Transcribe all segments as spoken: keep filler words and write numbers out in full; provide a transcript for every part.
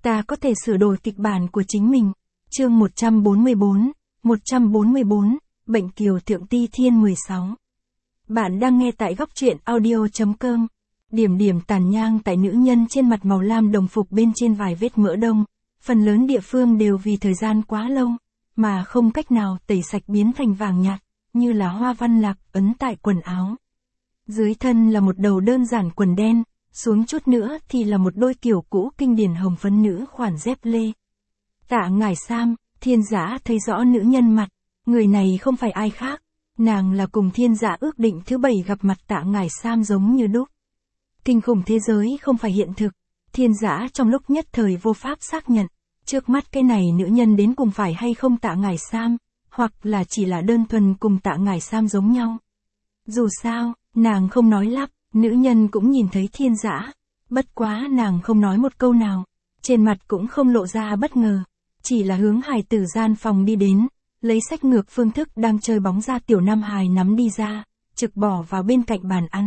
Ta có thể sửa đổi kịch bản của chính mình. Chương một trăm bốn mươi bốn, một trăm bốn mươi bốn, Bệnh Kiều Thượng Ti Thiên mười sáu. Bạn đang nghe tại góc truyện audio chấm com. Điểm điểm tàn nhang tại nữ nhân trên mặt màu lam đồng phục bên trên vài vết mỡ đông, phần lớn địa phương đều vì thời gian quá lâu, mà không cách nào tẩy sạch biến thành vàng nhạt, như là hoa văn lạc ấn tại quần áo. Dưới thân là một đầu đơn giản quần đen, xuống chút nữa thì là một đôi kiểu cũ kinh điển hồng phấn nữ khoản dép lê. Tạ Ngải Sam, Thiên Dã thấy rõ nữ nhân mặt, người này không phải ai khác, nàng là cùng Thiên Dã ước định thứ bảy gặp mặt Tạ Ngải Sam giống như đúc. Kinh khủng thế giới không phải hiện thực, Thiên Dã trong lúc nhất thời vô pháp xác nhận, trước mắt cái này nữ nhân đến cùng phải hay không Tạ Ngải Sam, hoặc là chỉ là đơn thuần cùng Tạ Ngải Sam giống nhau. Dù sao, nàng không nói lắp, nữ nhân cũng nhìn thấy Thiên Dã, bất quá nàng không nói một câu nào, trên mặt cũng không lộ ra bất ngờ, chỉ là hướng hài tử gian phòng đi đến, lấy sách ngược phương thức đang chơi bóng ra tiểu nam hài nắm đi ra, trực bỏ vào bên cạnh bàn ăn.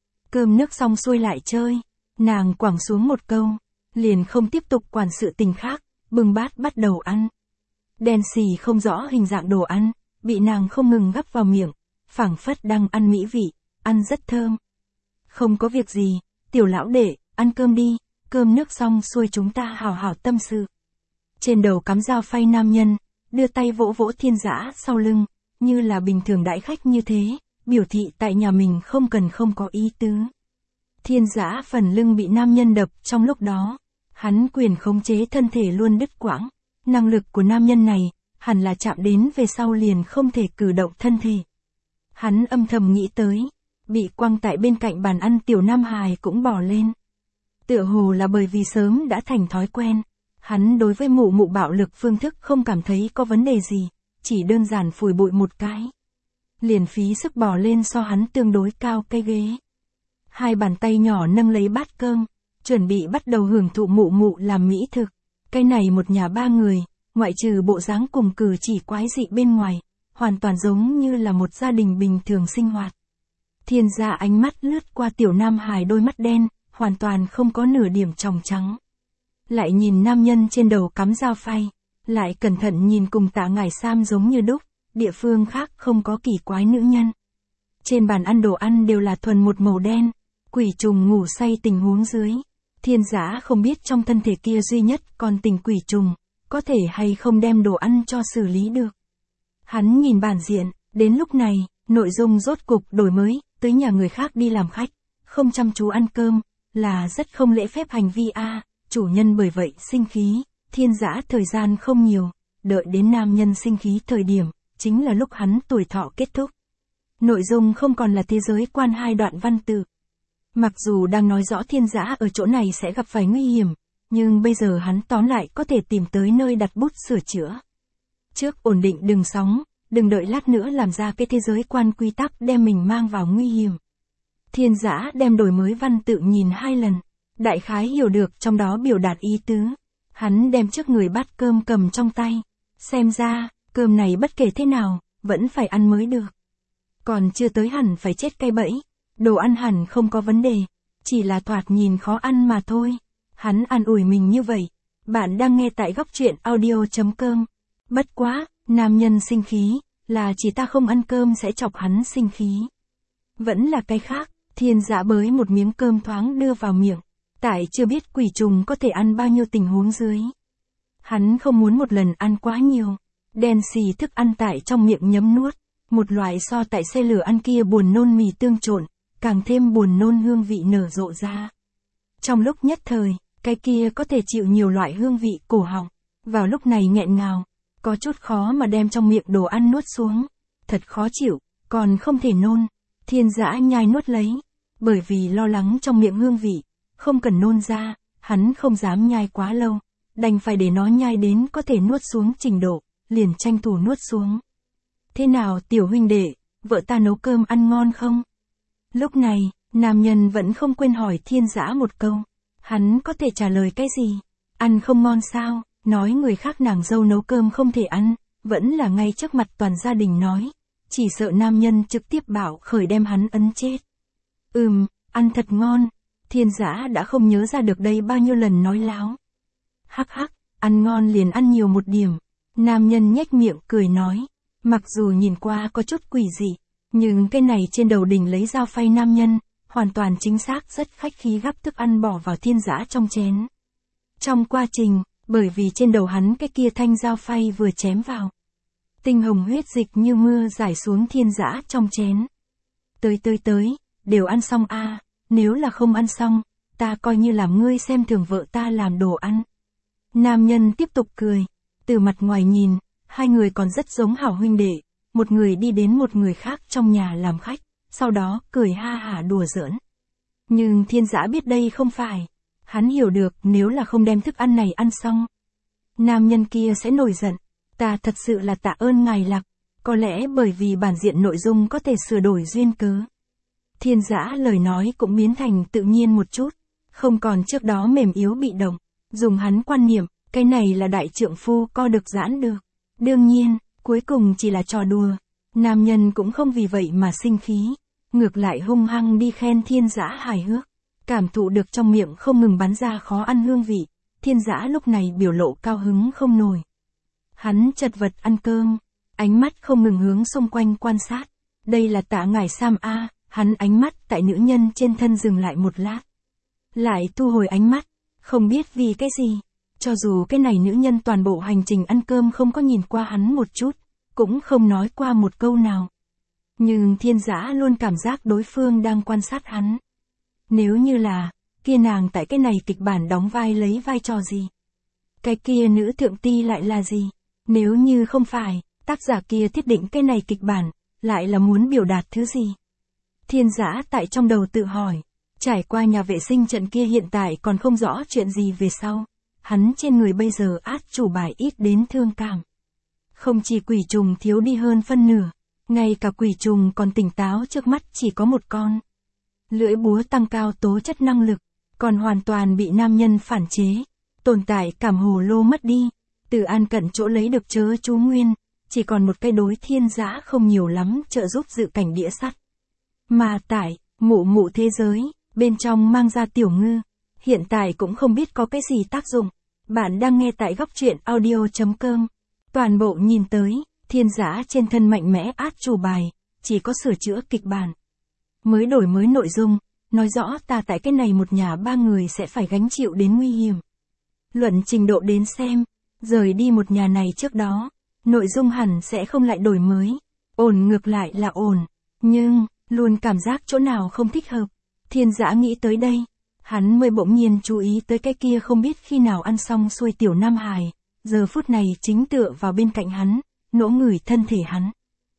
Cơm nước xong xuôi lại chơi, nàng quẳng xuống một câu, liền không tiếp tục quản sự tình khác, bưng bát bắt đầu ăn. Đen xì không rõ hình dạng đồ ăn, bị nàng không ngừng gắp vào miệng, phảng phất đang ăn mỹ vị, ăn rất thơm. Không có việc gì, tiểu lão đệ, ăn cơm đi, cơm nước xong xuôi chúng ta hào hào tâm sự. Trên đầu cắm dao phay nam nhân, đưa tay vỗ vỗ Thiên Dã sau lưng, như là bình thường đãi khách như thế, biểu thị tại nhà mình không cần không có ý tứ. Thiên Dã phần lưng bị nam nhân đập trong lúc đó, hắn quyền khống chế thân thể luôn đứt quãng, năng lực của nam nhân này, hẳn là chạm đến về sau liền không thể cử động thân thể. Hắn âm thầm nghĩ tới, bị quăng tại bên cạnh bàn ăn tiểu nam hài cũng bỏ lên. Tựa hồ là bởi vì sớm đã thành thói quen, hắn đối với mụ mụ bạo lực phương thức không cảm thấy có vấn đề gì, chỉ đơn giản phủi bụi một cái. Liền phí sức bỏ lên so hắn tương đối cao cây ghế. Hai bàn tay nhỏ nâng lấy bát cơm, chuẩn bị bắt đầu hưởng thụ mụ mụ làm mỹ thực. Cái này một nhà ba người, ngoại trừ bộ dáng cùng cử chỉ quái dị bên ngoài, hoàn toàn giống như là một gia đình bình thường sinh hoạt. Thiên Dã ánh mắt lướt qua tiểu nam hài đôi mắt đen, hoàn toàn không có nửa điểm tròng trắng. Lại nhìn nam nhân trên đầu cắm dao phay, lại cẩn thận nhìn cùng Tạ Ngải Sam giống như đúc, địa phương khác không có kỳ quái nữ nhân. Trên bàn ăn đồ ăn đều là thuần một màu đen, quỷ trùng ngủ say tình huống dưới. Thiên Dã không biết trong thân thể kia duy nhất còn tình quỷ trùng, có thể hay không đem đồ ăn cho xử lý được. Hắn nhìn bản diện, đến lúc này, nội dung rốt cục đổi mới, tới nhà người khác đi làm khách, không chăm chú ăn cơm, là rất không lễ phép hành vi a. Chủ nhân bởi vậy sinh khí, Thiên Dã thời gian không nhiều, đợi đến nam nhân sinh khí thời điểm, chính là lúc hắn tuổi thọ kết thúc. Nội dung không còn là thế giới quan hai đoạn văn tự. Mặc dù đang nói rõ Thiên Dã ở chỗ này sẽ gặp phải nguy hiểm, nhưng bây giờ hắn tóm lại có thể tìm tới nơi đặt bút sửa chữa. Trước ổn định đừng sóng, đừng đợi lát nữa làm ra cái thế giới quan quy tắc đem mình mang vào nguy hiểm. Thiên Dã đem đổi mới văn tự nhìn hai lần, đại khái hiểu được trong đó biểu đạt ý tứ. Hắn đem trước người bát cơm cầm trong tay, xem ra, cơm này bất kể thế nào, vẫn phải ăn mới được. Còn chưa tới hẳn phải chết cay bẫy, đồ ăn hẳn không có vấn đề, chỉ là thoạt nhìn khó ăn mà thôi. Hắn an ủi mình như vậy. Bạn đang nghe tại góc truyện audio chấm com. Bất quá, nam nhân sinh khí, là chỉ ta không ăn cơm sẽ chọc hắn sinh khí. Vẫn là cái khác, Thiên Dã bới một miếng cơm thoáng đưa vào miệng, tại chưa biết quỷ trùng có thể ăn bao nhiêu tình huống dưới. Hắn không muốn một lần ăn quá nhiều, đen xì thức ăn tại trong miệng nhấm nuốt, một loại so tại xe lửa ăn kia buồn nôn mì tương trộn, càng thêm buồn nôn hương vị nở rộ ra. Trong lúc nhất thời, cái kia có thể chịu nhiều loại hương vị cổ họng, vào lúc này nghẹn ngào, có chút khó mà đem trong miệng đồ ăn nuốt xuống, thật khó chịu, còn không thể nôn. Thiên Dã nhai nuốt lấy, bởi vì lo lắng trong miệng hương vị, không cần nôn ra, hắn không dám nhai quá lâu, đành phải để nó nhai đến có thể nuốt xuống trình độ, liền tranh thủ nuốt xuống. Thế nào tiểu huynh đệ, vợ ta nấu cơm ăn ngon không? Lúc này, nam nhân vẫn không quên hỏi Thiên Dã một câu, hắn có thể trả lời cái gì? Ăn không ngon sao? Nói người khác nàng dâu nấu cơm không thể ăn, vẫn là ngay trước mặt toàn gia đình nói, chỉ sợ nam nhân trực tiếp bảo khởi đem hắn ấn chết. Ừm, ăn thật ngon. Thiên Dã đã không nhớ ra được đây bao nhiêu lần nói láo. Hắc hắc, ăn ngon liền ăn nhiều một điểm. Nam nhân nhếch miệng cười nói. Mặc dù nhìn qua có chút quỷ dị, nhưng cái này trên đầu đỉnh lấy dao phay nam nhân, hoàn toàn chính xác rất khách khí gắp thức ăn bỏ vào Thiên Dã trong chén. Trong quá trình, bởi vì trên đầu hắn cái kia thanh dao phay vừa chém vào, tinh hồng huyết dịch như mưa rải xuống Thiên Dã trong chén. Tới tới tới, đều ăn xong a, à, nếu là không ăn xong, ta coi như làm ngươi xem thường vợ ta làm đồ ăn. Nam nhân tiếp tục cười, từ mặt ngoài nhìn, hai người còn rất giống hảo huynh đệ, một người đi đến một người khác trong nhà làm khách, sau đó cười ha hả đùa giỡn. Nhưng Thiên Dã biết đây không phải, hắn hiểu được nếu là không đem thức ăn này ăn xong, nam nhân kia sẽ nổi giận. Ta thật sự là tạ ơn ngài Lạc, có lẽ bởi vì bản diện nội dung có thể sửa đổi duyên cớ. Thiên Dã lời nói cũng biến thành tự nhiên một chút, không còn trước đó mềm yếu bị động, dùng hắn quan niệm, cái này là đại trượng phu co được giãn được. Đương nhiên, cuối cùng chỉ là trò đùa, nam nhân cũng không vì vậy mà sinh khí, ngược lại hung hăng đi khen Thiên Dã hài hước, cảm thụ được trong miệng không ngừng bắn ra khó ăn hương vị, Thiên Dã lúc này biểu lộ cao hứng không nổi. Hắn chật vật ăn cơm, ánh mắt không ngừng hướng xung quanh quan sát, đây là Tạ Ngải Sam a, hắn ánh mắt tại nữ nhân trên thân dừng lại một lát, lại thu hồi ánh mắt, không biết vì cái gì. Cho dù cái này nữ nhân toàn bộ hành trình ăn cơm không có nhìn qua hắn một chút, cũng không nói qua một câu nào. Nhưng Thiên Dã luôn cảm giác đối phương đang quan sát hắn. Nếu như là, kia nàng tại cái này kịch bản đóng vai lấy vai trò gì? Cái kia nữ thượng ti lại là gì? Nếu như không phải, tác giả kia thiết định cái này kịch bản, lại là muốn biểu đạt thứ gì? Thiên Dã tại trong đầu tự hỏi, trải qua nhà vệ sinh trận kia hiện tại còn không rõ chuyện gì về sau. Hắn trên người bây giờ át chủ bài ít đến thương cảm. Không chỉ quỷ trùng thiếu đi hơn phân nửa, ngay cả quỷ trùng còn tỉnh táo trước mắt chỉ có một con. Lưỡi búa tăng cao tố chất năng lực, còn hoàn toàn bị nam nhân phản chế, tồn tại cảm hồ lô mất đi, từ An Cận chỗ lấy được chớ chú nguyên, chỉ còn một cây đối Thiên Dã không nhiều lắm trợ giúp dự cảnh đĩa sắt. Mà tại, mụ mụ thế giới, bên trong mang ra tiểu ngư, hiện tại cũng không biết có cái gì tác dụng. Bạn đang nghe tại góc truyện audio chấm com. Toàn bộ nhìn tới, Thiên Dã trên thân mạnh mẽ át chủ bài, chỉ có sửa chữa kịch bản. Mới đổi mới nội dung, nói rõ ta tại cái này một nhà ba người sẽ phải gánh chịu đến nguy hiểm. Luận trình độ đến xem, rời đi một nhà này trước đó, nội dung hẳn sẽ không lại đổi mới. Ổn ngược lại là ổn, nhưng, luôn cảm giác chỗ nào không thích hợp. Thiên Dã nghĩ tới đây. Hắn mới bỗng nhiên chú ý tới cái kia không biết khi nào ăn xong xuôi tiểu Nam Hải, giờ phút này chính tựa vào bên cạnh hắn, nỗ ngửi thân thể hắn.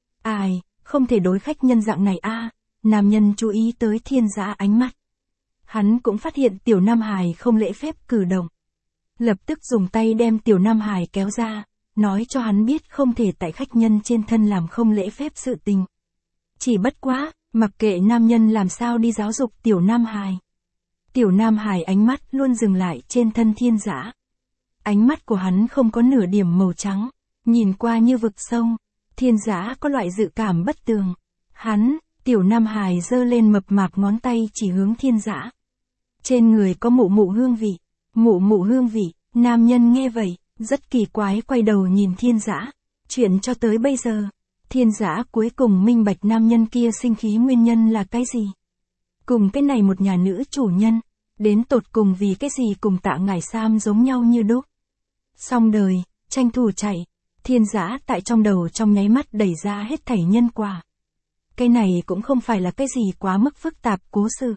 Ai, không thể đối khách nhân dạng này a. Nam nhân chú ý tới Thiên Dã ánh mắt. Hắn cũng phát hiện tiểu Nam Hải không lễ phép cử động. Lập tức dùng tay đem tiểu Nam Hải kéo ra, nói cho hắn biết không thể tại khách nhân trên thân làm không lễ phép sự tình. Chỉ bất quá, mặc kệ nam nhân làm sao đi giáo dục tiểu Nam Hải. Tiểu Nam Hải ánh mắt luôn dừng lại trên thân Thiên Dã. Ánh mắt của hắn không có nửa điểm màu trắng, nhìn qua như vực sâu. Thiên Dã có loại dự cảm bất tường. Hắn, tiểu Nam Hải giơ lên mập mạp ngón tay chỉ hướng Thiên Dã. Trên người có mụ mụ hương vị. Mụ mụ hương vị, nam nhân nghe vậy, rất kỳ quái quay đầu nhìn Thiên Dã. Chuyện cho tới bây giờ, Thiên Dã cuối cùng minh bạch nam nhân kia sinh khí nguyên nhân là cái gì. Cùng cái này một nhà nữ chủ nhân, đến tột cùng vì cái gì cùng Tạ Ngải Sam giống nhau như đúc. Xong đời, tranh thủ chạy, Thiên Dã tại trong đầu trong nháy mắt đẩy ra hết thảy nhân quả. Cái này cũng không phải là cái gì quá mức phức tạp cố sự.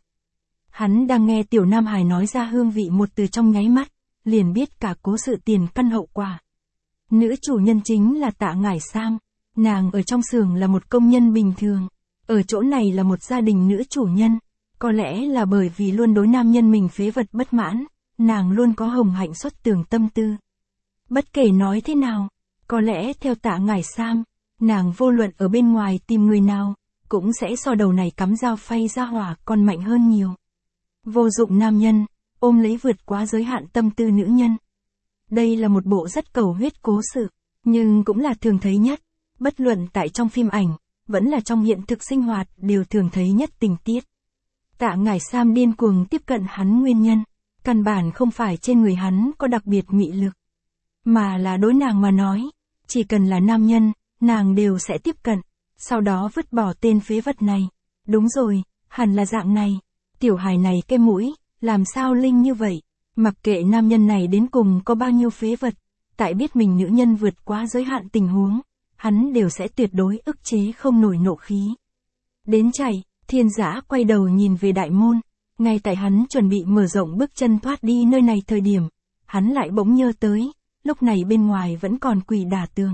Hắn đang nghe tiểu Nam Hải nói ra hương vị một từ trong nháy mắt, liền biết cả cố sự tiền căn hậu quả. Nữ chủ nhân chính là Tạ Ngải Sam, nàng ở trong xưởng là một công nhân bình thường, ở chỗ này là một gia đình nữ chủ nhân. Có lẽ là bởi vì luôn đối nam nhân mình phế vật bất mãn, nàng luôn có hồng hạnh xuất tường tâm tư. Bất kể nói thế nào, có lẽ theo Tạ Ngải Sam, nàng vô luận ở bên ngoài tìm người nào, cũng sẽ so đầu này cắm dao phay ra hỏa còn mạnh hơn nhiều. Vô dụng nam nhân, ôm lấy vượt quá giới hạn tâm tư nữ nhân. Đây là một bộ rất cầu huyết cố sự, nhưng cũng là thường thấy nhất, bất luận tại trong phim ảnh, vẫn là trong hiện thực sinh hoạt đều thường thấy nhất tình tiết. Tạ Ngải Sam điên cuồng tiếp cận hắn nguyên nhân, Căn bản không phải trên người hắn có đặc biệt mị lực. Mà là đối nàng mà nói. Chỉ cần là nam nhân, nàng đều sẽ tiếp cận. Sau đó vứt bỏ tên phế vật này. Đúng rồi, hẳn là dạng này. Tiểu hài này cái mũi, làm sao linh như vậy? Mặc kệ nam nhân này đến cùng có bao nhiêu phế vật. Tại biết mình nữ nhân vượt quá giới hạn tình huống. Hắn đều sẽ tuyệt đối ức chế không nổi nộ khí. Đến chạy, Thiên Dã quay đầu nhìn về đại môn. Ngay tại hắn chuẩn bị mở rộng bước chân thoát đi nơi này thời điểm. Hắn lại bỗng nhớ tới, lúc này bên ngoài vẫn còn quỷ đả tường.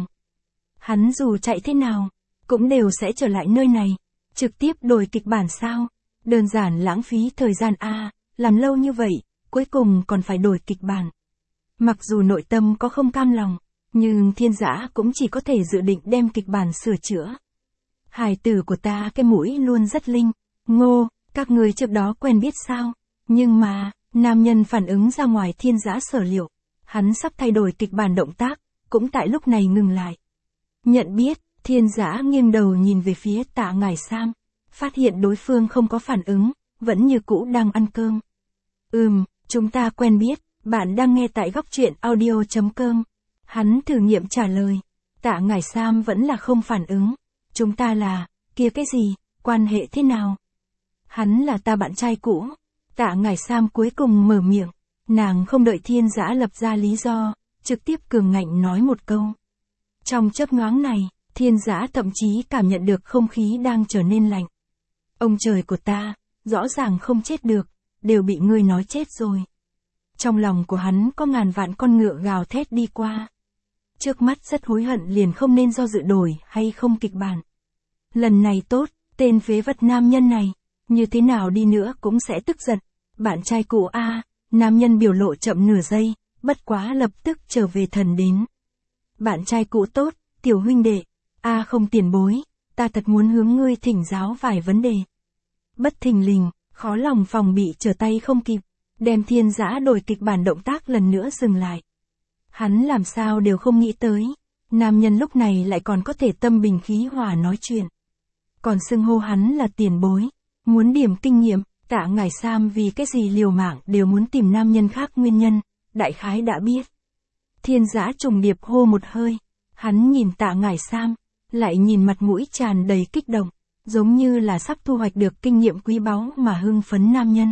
Hắn dù chạy thế nào, cũng đều sẽ trở lại nơi này. Trực tiếp đổi kịch bản sao? Đơn giản lãng phí thời gian a, làm lâu như vậy, cuối cùng còn phải đổi kịch bản. Mặc dù nội tâm có không cam lòng, nhưng Thiên Dã cũng chỉ có thể dự định đem kịch bản sửa chữa. Hài tử của ta cái mũi luôn rất linh. Ngô, các người trước đó quen biết sao? Nhưng mà, nam nhân phản ứng ra ngoài Thiên Dã sở liệu. Hắn sắp thay đổi kịch bản động tác, cũng tại lúc này ngừng lại. Nhận biết, Thiên Dã nghiêng đầu nhìn về phía Tạ Ngải Sam. Phát hiện đối phương không có phản ứng, vẫn như cũ đang ăn cơm. Ừm, chúng ta quen biết, bạn đang nghe tại góc truyện audio chấm com. Hắn thử nghiệm trả lời. Tạ Ngải Sam vẫn là không phản ứng. Chúng ta là, kia cái gì, quan hệ thế nào? Hắn là ta bạn trai cũ. Tạ Ngải Sam cuối cùng mở miệng. Nàng không đợi Thiên Dã lập ra lý do, trực tiếp cường ngạnh nói một câu. Trong chớp nhoáng này, Thiên Dã thậm chí cảm nhận được không khí đang trở nên lạnh. Ông trời của ta, rõ ràng không chết được, đều bị ngươi nói chết rồi. Trong lòng của hắn có ngàn vạn con ngựa gào thét đi qua. Trước mắt rất hối hận liền không nên do dự đổi hay không kịch bản. Lần này tốt, tên phế vật nam nhân này, như thế nào đi nữa cũng sẽ tức giận. Bạn trai cũ a, nam nhân biểu lộ chậm nửa giây, bất quá lập tức trở về thần đến. Bạn trai cũ tốt, tiểu huynh đệ, a không tiền bối, ta thật muốn hướng ngươi thỉnh giáo vài vấn đề. Bất thình lình, khó lòng phòng bị trở tay không kịp, đem Thiên Dã đổi kịch bản động tác lần nữa dừng lại. Hắn làm sao đều không nghĩ tới, nam nhân lúc này lại còn có thể tâm bình khí hòa nói chuyện. Còn xưng hô hắn là tiền bối, muốn điểm kinh nghiệm, Tạ Ngải Sam vì cái gì liều mạng đều muốn tìm nam nhân khác nguyên nhân, đại khái đã biết. Thiên Dã trùng điệp hô một hơi, hắn nhìn Tạ Ngải Sam, lại nhìn mặt mũi tràn đầy kích động, giống như là sắp thu hoạch được kinh nghiệm quý báu mà hưng phấn nam nhân.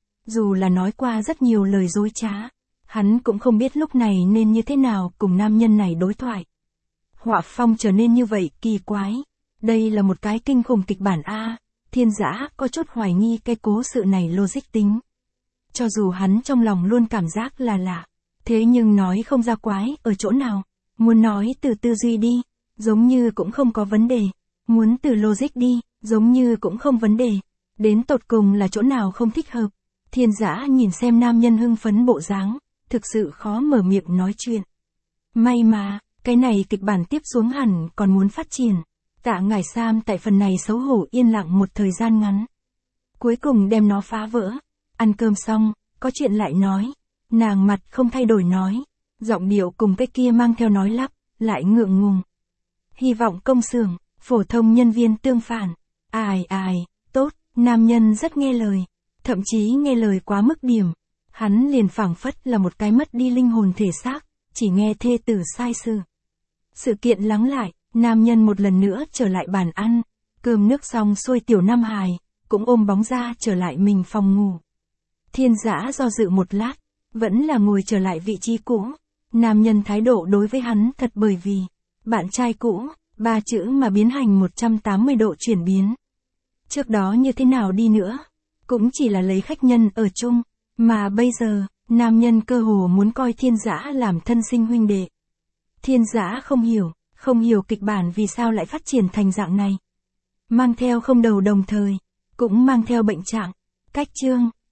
Dù là nói qua rất nhiều lời dối trá, hắn cũng không biết lúc này nên như thế nào cùng nam nhân này đối thoại. Họa phong trở nên như vậy kỳ quái. Đây là một cái kinh khủng kịch bản A, Thiên Dã có chút hoài nghi cái cố sự này logic tính. Cho dù hắn trong lòng luôn cảm giác là lạ, thế nhưng nói không ra quái ở chỗ nào. Muốn nói từ tư duy đi, giống như cũng không có vấn đề. Muốn từ logic đi, giống như cũng không vấn đề. Đến tột cùng là chỗ nào không thích hợp. Thiên Dã nhìn xem nam nhân hưng phấn bộ dáng, thực sự khó mở miệng nói chuyện. May mà, cái này kịch bản tiếp xuống hẳn còn muốn phát triển. Tạ Ngải Sam tại phần này xấu hổ yên lặng một thời gian ngắn. Cuối cùng đem nó phá vỡ. Ăn cơm xong, có chuyện lại nói. Nàng mặt không thay đổi nói. Giọng điệu cùng cái kia mang theo nói lắp, lại ngượng ngùng. Hy vọng công xưởng, phổ thông nhân viên tương phản. Ai ai, tốt, nam nhân rất nghe lời. Thậm chí nghe lời quá mức điểm. Hắn liền phảng phất là một cái mất đi linh hồn thể xác, chỉ nghe thê tử sai sự. Sự kiện lắng lại, nam nhân một lần nữa trở lại bàn ăn. Cơm nước xong xuôi tiểu Nam Hải, cũng ôm bóng ra trở lại mình phòng ngủ. Thiên Dã do dự một lát, vẫn là ngồi trở lại vị trí cũ. Nam nhân thái độ đối với hắn thật bởi vì, bạn trai cũ, ba chữ mà biến hành một trăm tám mươi độ chuyển biến. Trước đó như thế nào đi nữa, cũng chỉ là lấy khách nhân ở chung, mà bây giờ, nam nhân cơ hồ muốn coi Thiên Dã làm thân sinh huynh đệ. Thiên Dã không hiểu, không hiểu kịch bản vì sao lại phát triển thành dạng này. Mang theo không đầu đồng thời, cũng mang theo bệnh trạng. Cách chương